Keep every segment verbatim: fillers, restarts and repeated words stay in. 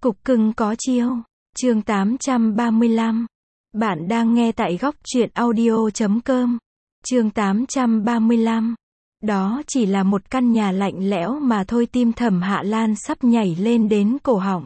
Cục cưng có chiêu. Chương tám trăm ba mươi lăm. Bạn đang nghe tại góc truyện audio chấm com. Chương tám trăm ba mươi lăm. Đó chỉ là một căn nhà lạnh lẽo mà thôi, tim Thẩm Hạ Lan sắp nhảy lên đến cổ họng.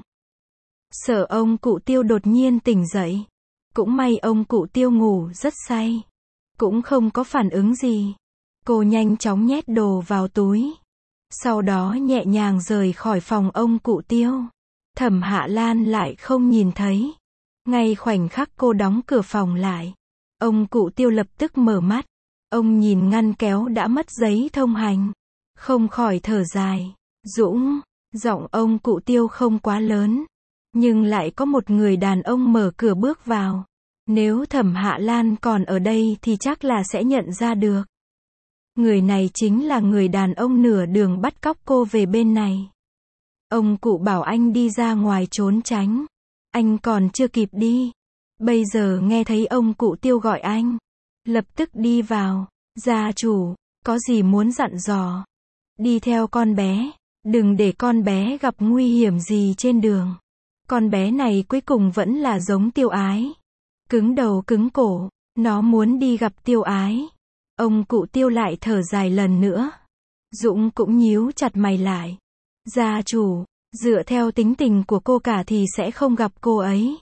Sợ ông cụ Tiêu đột nhiên tỉnh dậy. Cũng may ông cụ Tiêu ngủ rất say. Cũng không có phản ứng gì. Cô nhanh chóng nhét đồ vào túi. Sau đó nhẹ nhàng rời khỏi phòng ông cụ Tiêu. Thẩm Hạ Lan lại không nhìn thấy. Ngay khoảnh khắc cô đóng cửa phòng lại, ông cụ Tiêu lập tức mở mắt. Ông nhìn ngăn kéo đã mất giấy thông hành, không khỏi thở dài. Dũng, giọng ông cụ Tiêu không quá lớn, nhưng lại có một người đàn ông mở cửa bước vào. Nếu Thẩm Hạ Lan còn ở đây thì chắc là sẽ nhận ra được. Người này chính là người đàn ông nửa đường bắt cóc cô về bên này. Ông cụ bảo anh đi ra ngoài trốn tránh. Anh còn chưa kịp đi. Bây giờ nghe thấy ông cụ Tiêu gọi anh. Lập tức đi vào. Gia chủ, có gì muốn dặn dò? Đi theo con bé. Đừng để con bé gặp nguy hiểm gì trên đường. Con bé này cuối cùng vẫn là giống Tiêu Ái. Cứng đầu cứng cổ. Nó muốn đi gặp Tiêu Ái. Ông cụ Tiêu lại thở dài lần nữa. Dũng cũng nhíu chặt mày lại. Gia chủ, dựa theo tính tình của cô cả thì sẽ không gặp cô ấy.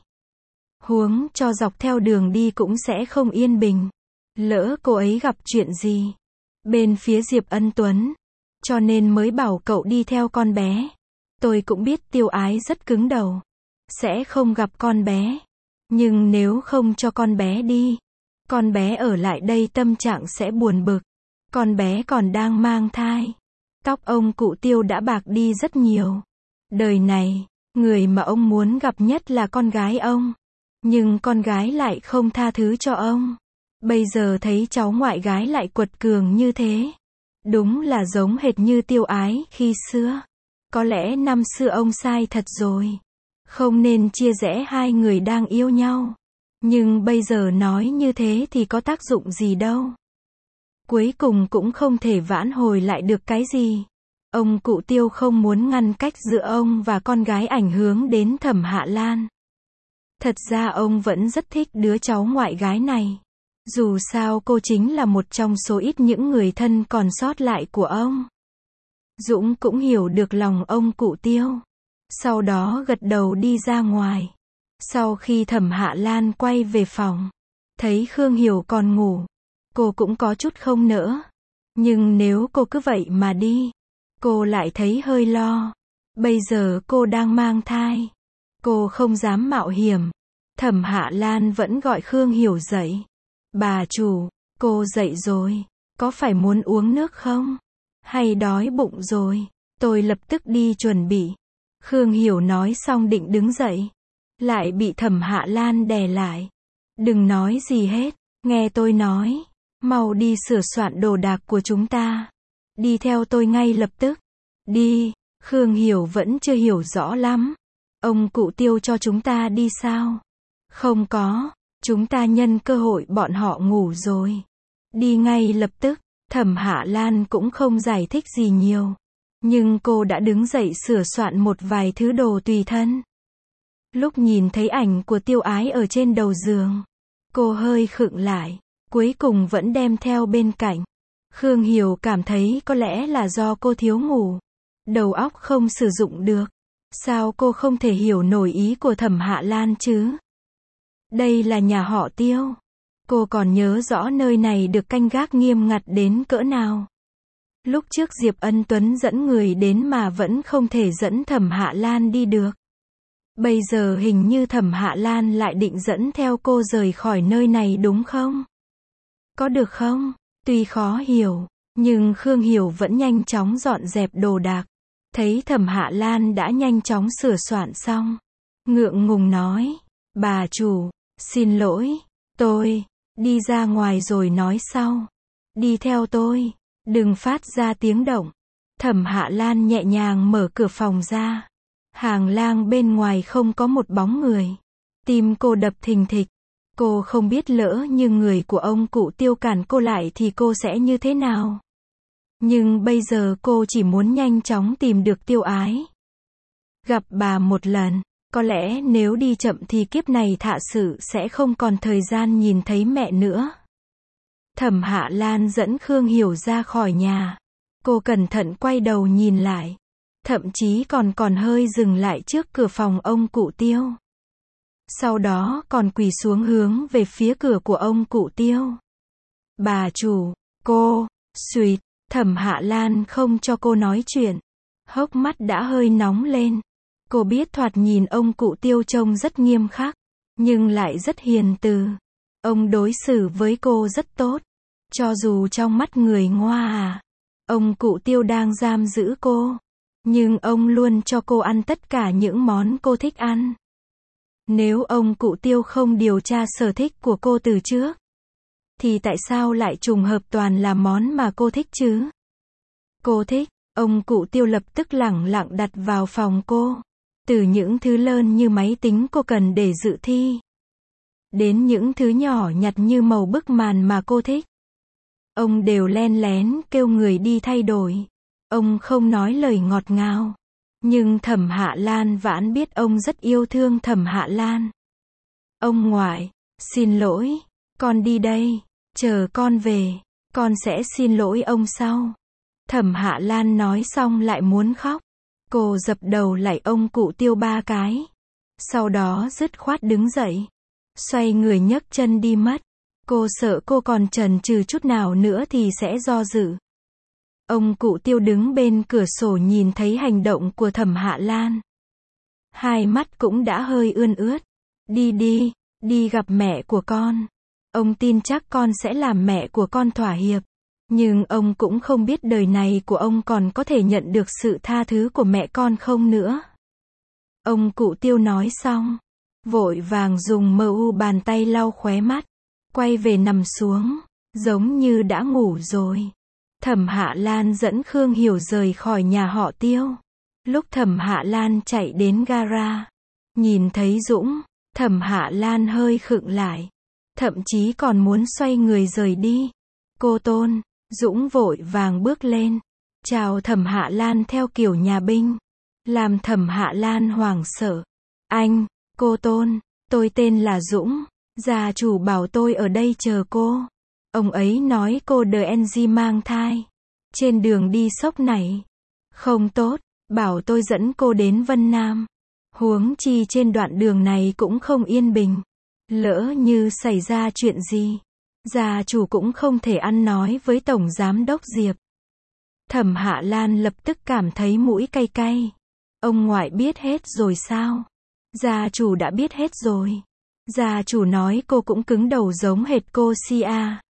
Huống cho dọc theo đường đi cũng sẽ không yên bình. Lỡ cô ấy gặp chuyện gì bên phía Diệp Ân Tuấn, cho nên mới bảo cậu đi theo con bé. Tôi cũng biết Tiêu Ái rất cứng đầu, sẽ không gặp con bé. Nhưng nếu không cho con bé đi, con bé ở lại đây tâm trạng sẽ buồn bực. Con bé còn đang mang thai. Tóc ông cụ Tiêu đã bạc đi rất nhiều. Đời này, người mà ông muốn gặp nhất là con gái ông. Nhưng con gái lại không tha thứ cho ông. Bây giờ thấy cháu ngoại gái lại quật cường như thế. Đúng là giống hệt như Tiêu Ái khi xưa. Có lẽ năm xưa ông sai thật rồi. Không nên chia rẽ hai người đang yêu nhau. Nhưng bây giờ nói như thế thì có tác dụng gì đâu. Cuối cùng cũng không thể vãn hồi lại được cái gì. Ông cụ Tiêu không muốn ngăn cách giữa ông và con gái ảnh hưởng đến Thẩm Hạ Lan. Thật ra ông vẫn rất thích đứa cháu ngoại gái này. Dù sao cô chính là một trong số ít những người thân còn sót lại của ông. Dũng cũng hiểu được lòng ông cụ Tiêu. Sau đó gật đầu đi ra ngoài. Sau khi Thẩm Hạ Lan quay về phòng, thấy Khương Hiểu còn ngủ, cô cũng có chút không nỡ. Nhưng nếu cô cứ vậy mà đi, cô lại thấy hơi lo. Bây giờ cô đang mang thai. Cô không dám mạo hiểm. Thẩm Hạ Lan vẫn gọi Khương Hiểu dậy. Bà chủ, cô dậy rồi. Có phải muốn uống nước không? Hay đói bụng rồi? Tôi lập tức đi chuẩn bị. Khương Hiểu nói xong định đứng dậy. Lại bị Thẩm Hạ Lan đè lại. Đừng nói gì hết. Nghe tôi nói. Mau đi sửa soạn đồ đạc của chúng ta. Đi theo tôi ngay lập tức. Đi. Khương Hiểu vẫn chưa hiểu rõ lắm. Ông cụ Tiêu cho chúng ta đi sao? Không có. Chúng ta nhân cơ hội bọn họ ngủ rồi. Đi ngay lập tức. Thẩm Hạ Lan cũng không giải thích gì nhiều. Nhưng cô đã đứng dậy sửa soạn một vài thứ đồ tùy thân. Lúc nhìn thấy ảnh của Tiêu Ái ở trên đầu giường, cô hơi khựng lại. Cuối cùng vẫn đem theo bên cạnh. Khương Hiểu cảm thấy có lẽ là do cô thiếu ngủ. Đầu óc không sử dụng được. Sao cô không thể hiểu nổi ý của Thẩm Hạ Lan chứ? Đây là nhà họ Tiêu. Cô còn nhớ rõ nơi này được canh gác nghiêm ngặt đến cỡ nào. Lúc trước Diệp Ân Tuấn dẫn người đến mà vẫn không thể dẫn Thẩm Hạ Lan đi được. Bây giờ hình như Thẩm Hạ Lan lại định dẫn theo cô rời khỏi nơi này đúng không? Có được không? Tuy khó hiểu, nhưng Khương Hiểu vẫn nhanh chóng dọn dẹp đồ đạc. Thấy Thẩm Hạ Lan đã nhanh chóng sửa soạn xong. Ngượng ngùng nói. Bà chủ, xin lỗi. Tôi, đi ra ngoài rồi nói sau. Đi theo tôi. Đừng phát ra tiếng động. Thẩm Hạ Lan nhẹ nhàng mở cửa phòng ra. Hàng lang bên ngoài không có một bóng người. Tim cô đập thình thịch. Cô không biết lỡ như người của ông cụ Tiêu cản cô lại thì cô sẽ như thế nào. Nhưng bây giờ cô chỉ muốn nhanh chóng tìm được Tiêu Ái. Gặp bà một lần, Có lẽ nếu đi chậm thì kiếp này Thạ Sử sẽ không còn thời gian nhìn thấy mẹ nữa. Thẩm Hạ Lan dẫn Khương Hiểu ra khỏi nhà. Cô cẩn thận quay đầu nhìn lại. Thậm chí còn còn hơi dừng lại trước cửa phòng ông cụ Tiêu. Sau đó còn quỳ xuống hướng về phía cửa của ông cụ Tiêu. Bà chủ, cô, suýt, Thẩm Hạ Lan không cho cô nói chuyện. Hốc mắt đã hơi nóng lên. Cô biết thoạt nhìn ông cụ Tiêu trông rất nghiêm khắc, nhưng lại rất hiền từ. Ông đối xử với cô rất tốt. Cho dù trong mắt người Ngoa à, ông cụ Tiêu đang giam giữ cô, nhưng ông luôn cho cô ăn tất cả những món cô thích ăn. Nếu ông cụ Tiêu không điều tra sở thích của cô từ trước, thì tại sao lại trùng hợp toàn là món mà cô thích chứ? Cô thích, ông cụ Tiêu lập tức lẳng lặng đặt vào phòng cô. Từ những thứ lớn như máy tính cô cần để dự thi, đến những thứ nhỏ nhặt như màu bức màn mà cô thích, ông đều len lén kêu người đi thay đổi. Ông không nói lời ngọt ngào, nhưng Thẩm Hạ Lan vẫn biết ông rất yêu thương Thẩm Hạ Lan. Ông ngoại, xin lỗi, con đi đây, chờ con về, con sẽ xin lỗi ông sau. Thẩm Hạ Lan nói xong lại muốn khóc. Cô dập đầu lạy ông cụ Tiêu ba cái. Sau đó dứt khoát đứng dậy. Xoay người nhấc chân đi mất. Cô sợ cô còn chần chừ chút nào nữa thì sẽ do dự. Ông cụ Tiêu đứng bên cửa sổ nhìn thấy hành động của Thẩm Hạ Lan. Hai mắt cũng đã hơi ươn ướt. Đi đi, đi gặp mẹ của con. Ông tin chắc con sẽ làm mẹ của con thỏa hiệp. Nhưng ông cũng không biết đời này của ông còn có thể nhận được sự tha thứ của mẹ con không nữa. Ông cụ Tiêu nói xong, vội vàng dùng mờ u bàn tay lau khóe mắt, quay về nằm xuống, giống như đã ngủ rồi. Thẩm Hạ Lan dẫn Khương Hiểu rời khỏi nhà họ Tiêu. Lúc Thẩm Hạ Lan chạy đến gara, nhìn thấy Dũng, Thẩm Hạ Lan hơi khựng lại, thậm chí còn muốn xoay người rời đi. Cô Tôn, Dũng vội vàng bước lên, chào Thẩm Hạ Lan theo kiểu nhà binh, làm Thẩm Hạ Lan hoảng sợ. Anh, cô Tôn, tôi tên là Dũng, gia chủ bảo tôi ở đây chờ cô. Ông ấy nói cô đờ en giê mang thai, trên đường đi sốc này, không tốt, bảo tôi dẫn cô đến Vân Nam. Huống chi trên đoạn đường này cũng không yên bình, lỡ như xảy ra chuyện gì, gia chủ cũng không thể ăn nói với Tổng Giám đốc Diệp. Thẩm Hạ Lan lập tức cảm thấy mũi cay cay. Ông ngoại biết hết rồi sao? Gia chủ đã biết hết rồi. Gia chủ nói cô cũng cứng đầu giống hệt cô Sia.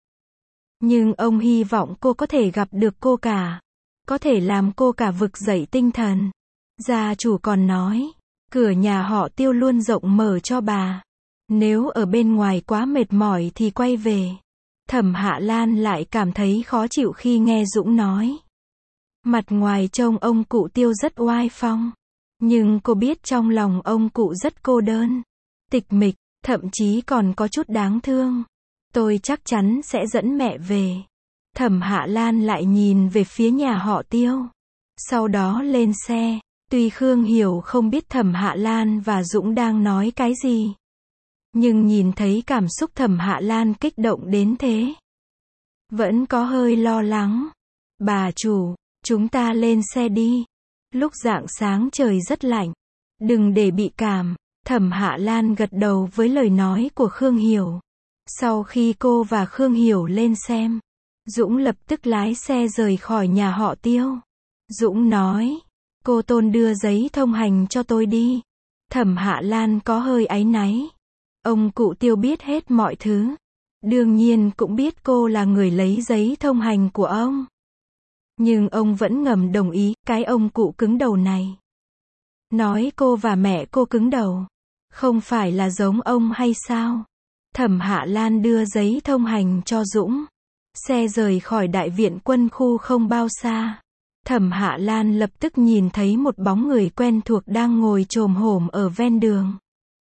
Nhưng ông hy vọng cô có thể gặp được cô cả. Có thể làm cô cả vực dậy tinh thần. Gia chủ còn nói, cửa nhà họ Tiêu luôn rộng mở cho bà. Nếu ở bên ngoài quá mệt mỏi thì quay về. Thẩm Hạ Lan lại cảm thấy khó chịu khi nghe Dũng nói. Mặt ngoài trông ông cụ Tiêu rất oai phong. Nhưng cô biết trong lòng ông cụ rất cô đơn, tịch mịch, thậm chí còn có chút đáng thương. Tôi chắc chắn sẽ dẫn mẹ về. Thẩm Hạ Lan lại nhìn về phía nhà họ Tiêu. Sau đó lên xe. Tuy Khương Hiểu không biết Thẩm Hạ Lan và Dũng đang nói cái gì, nhưng nhìn thấy cảm xúc Thẩm Hạ Lan kích động đến thế, vẫn có hơi lo lắng. Bà chủ, chúng ta lên xe đi. Lúc rạng sáng trời rất lạnh. Đừng để bị cảm. Thẩm Hạ Lan gật đầu với lời nói của Khương Hiểu. Sau khi cô và Khương Hiểu lên xem, Dũng lập tức lái xe rời khỏi nhà họ Tiêu. Dũng nói, cô Tôn đưa giấy thông hành cho tôi đi. Thẩm Hạ Lan có hơi áy náy. Ông cụ Tiêu biết hết mọi thứ. Đương nhiên cũng biết cô là người lấy giấy thông hành của ông. Nhưng ông vẫn ngầm đồng ý, cái ông cụ cứng đầu này. Nói cô và mẹ cô cứng đầu. Không phải là giống ông hay sao? Thẩm Hạ Lan đưa giấy thông hành cho Dũng. Xe rời khỏi đại viện quân khu không bao xa. Thẩm Hạ Lan lập tức nhìn thấy một bóng người quen thuộc đang ngồi chồm hổm ở ven đường.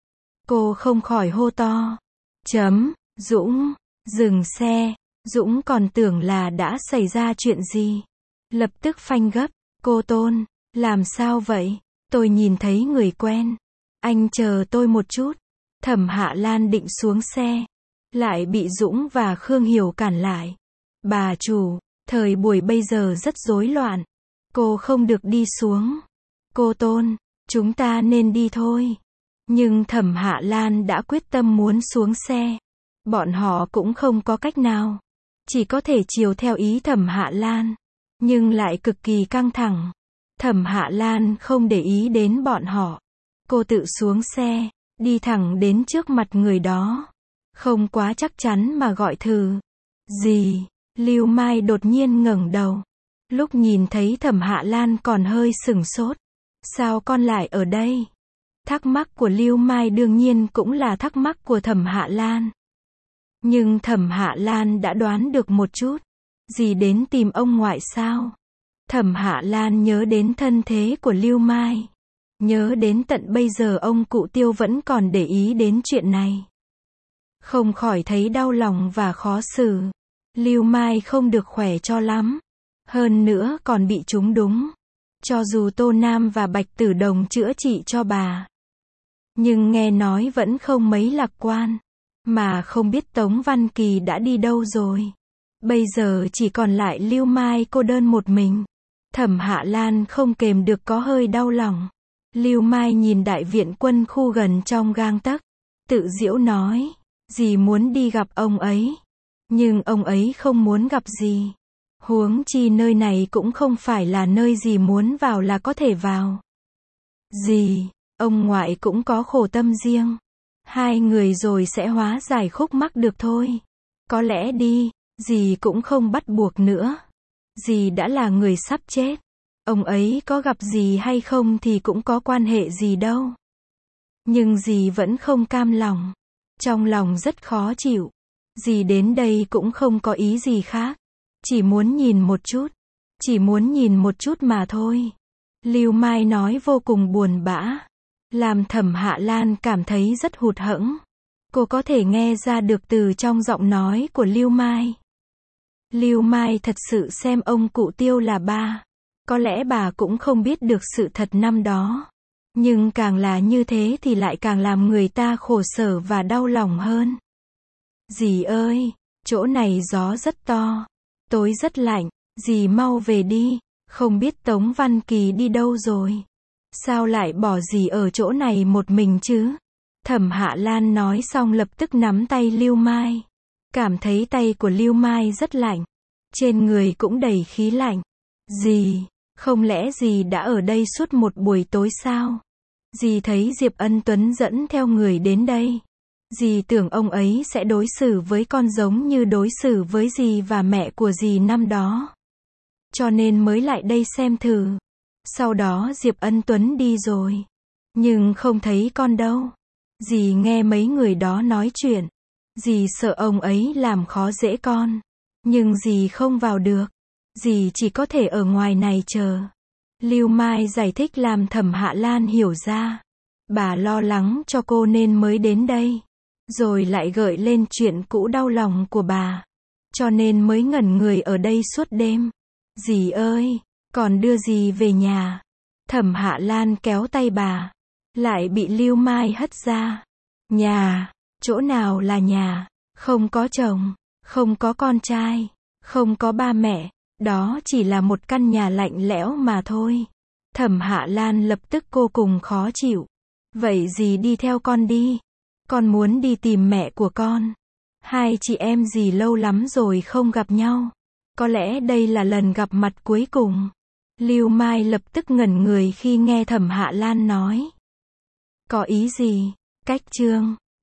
Cô không khỏi hô to. Chấm, Dũng, dừng xe. Dũng còn tưởng là đã xảy ra chuyện gì. Lập tức phanh gấp. Cô Tôn, làm sao vậy? Tôi nhìn thấy người quen. Anh chờ tôi một chút. Thẩm Hạ Lan định xuống xe, lại bị Dũng và Khương Hiểu cản lại. Bà chủ, thời buổi bây giờ rất rối loạn. Cô không được đi xuống. Cô Tôn, chúng ta nên đi thôi. Nhưng Thẩm Hạ Lan đã quyết tâm muốn xuống xe. Bọn họ cũng không có cách nào. Chỉ có thể chiều theo ý Thẩm Hạ Lan. Nhưng lại cực kỳ căng thẳng. Thẩm Hạ Lan không để ý đến bọn họ. Cô tự xuống xe, đi thẳng đến trước mặt người đó. Không quá chắc chắn mà gọi thử. Gì? Lưu Mai đột nhiên ngẩng đầu. Lúc nhìn thấy Thẩm Hạ Lan còn hơi sửng sốt. Sao con lại ở đây? Thắc mắc của Lưu Mai đương nhiên cũng là thắc mắc của Thẩm Hạ Lan. Nhưng Thẩm Hạ Lan đã đoán được một chút. Dì đến tìm ông ngoại sao? Thẩm Hạ Lan nhớ đến thân thế của Lưu Mai. Nhớ đến tận bây giờ ông cụ Tiêu vẫn còn để ý đến chuyện này. Không khỏi thấy đau lòng và khó xử. Lưu Mai không được khỏe cho lắm. Hơn nữa còn bị trúng đúng. Cho dù Tô Nam và Bạch Tử Đồng chữa trị cho bà. Nhưng nghe nói vẫn không mấy lạc quan. Mà không biết Tống Văn Kỳ đã đi đâu rồi. Bây giờ chỉ còn lại Lưu Mai cô đơn một mình. Thẩm Hạ Lan không kềm được có hơi đau lòng. Lưu Mai nhìn đại viện quân khu gần trong gang tấc. Tự giễu nói. Dì muốn đi gặp ông ấy. Nhưng ông ấy không muốn gặp dì. Huống chi nơi này cũng không phải là nơi dì muốn vào là có thể vào. Dì, ông ngoại cũng có khổ tâm riêng. Hai người rồi sẽ hóa giải khúc mắc được thôi. Có lẽ đi, dì cũng không bắt buộc nữa. Dì đã là người sắp chết. Ông ấy có gặp dì hay không thì cũng có quan hệ gì đâu. Nhưng dì vẫn không cam lòng. Trong lòng rất khó chịu. Dì đến đây cũng không có ý gì khác. Chỉ muốn nhìn một chút. Chỉ muốn nhìn một chút mà thôi. Lưu Mai nói vô cùng buồn bã. Làm Thẩm Hạ Lan cảm thấy rất hụt hẫng. Cô có thể nghe ra được từ trong giọng nói của Lưu Mai. Lưu Mai thật sự xem ông cụ Tiêu là ba. Có lẽ bà cũng không biết được sự thật năm đó. Nhưng càng là như thế thì lại càng làm người ta khổ sở và đau lòng hơn. Dì ơi, chỗ này gió rất to. Tối rất lạnh, dì mau về đi. Không biết Tống Văn Kỳ đi đâu rồi. Sao lại bỏ dì ở chỗ này một mình chứ? Thẩm Hạ Lan nói xong lập tức nắm tay Lưu Mai. Cảm thấy tay của Lưu Mai rất lạnh. Trên người cũng đầy khí lạnh. Dì, không lẽ dì đã ở đây suốt một buổi tối sao? Dì thấy Diệp Ân Tuấn dẫn theo người đến đây. Dì tưởng ông ấy sẽ đối xử với con giống như đối xử với dì và mẹ của dì năm đó. Cho nên mới lại đây xem thử. Sau đó Diệp Ân Tuấn đi rồi. Nhưng không thấy con đâu. Dì nghe mấy người đó nói chuyện. Dì sợ ông ấy làm khó dễ con. Nhưng dì không vào được. Dì chỉ có thể ở ngoài này chờ. Lưu Mai giải thích làm Thẩm Hạ Lan hiểu ra. Bà lo lắng cho cô nên mới đến đây. Rồi lại gợi lên chuyện cũ đau lòng của bà. Cho nên mới ngẩn người ở đây suốt đêm. Dì ơi, còn đưa dì về nhà. Thẩm Hạ Lan kéo tay bà. Lại bị Lưu Mai hất ra. Nhà, chỗ nào là nhà? Không có chồng, không có con trai, không có ba mẹ. Đó chỉ là một căn nhà lạnh lẽo mà thôi. Thẩm Hạ Lan lập tức vô cùng khó chịu. Vậy dì đi theo con đi. Con muốn đi tìm mẹ của con. Hai chị em dì lâu lắm rồi không gặp nhau. Có lẽ đây là lần gặp mặt cuối cùng. Lưu Mai lập tức ngẩn người khi nghe Thẩm Hạ Lan nói. Có ý gì? Cách chương